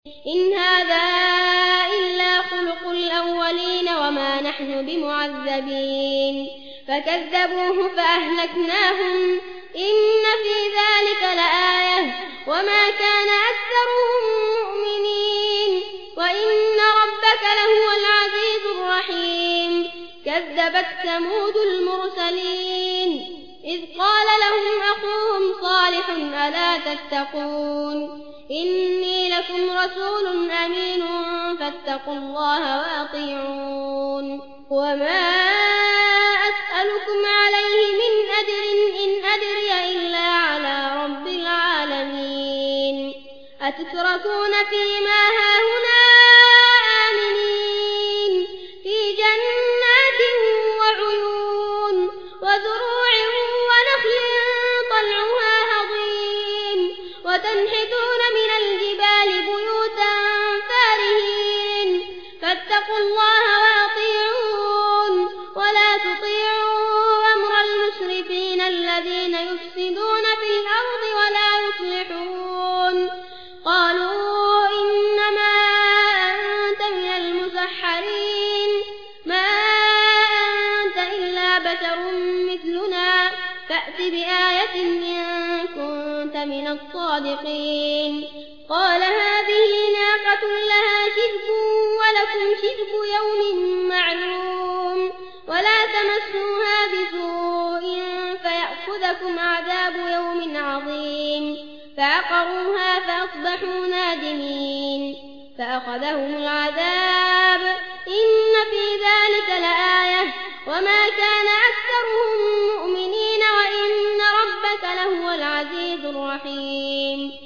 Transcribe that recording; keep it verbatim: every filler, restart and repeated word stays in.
إن هذا إلا خلق الأولين وما نحن بمعذبين فكذبوه فأهلكناهم إن في ذلك لآية وما كان أكثرهم مؤمنين وإن ربك لهو العزيز الرحيم كذبت ثمود المرسلين إذ قال لهم أخوهم صالح ألا تتقون إني لكم رسول أمين فاتقوا الله وأطيعون وما أسألكم عليه من أجر إن أجري إلا على رب العالمين أتتركون فيما هاهنا آمنين في جنات وعيون وزروع ونخل طلعها هضيم وتنحتون من الجبال بيوتا فارهين فاتقوا الله وأطيعون ولا تطيعوا أمر المسرفين الذين يفسدون في الأرض ولا يصلحون قالوا إنما أنت من المسحرين ما أنت إلا بشر مثلنا فأت بآية إن كنت من الصادقين قال هذه ناقة لها شرب ولكم شرب يوم معلوم ولا تمسوها بسوء فيأخذكم عذاب يوم عظيم فعقروها فأصبحوا نادمين فأخذهم العذاب إن في ذلك لآية وما كان أكثرهم مؤمنين وإن ربك لهو العزيز الرحيم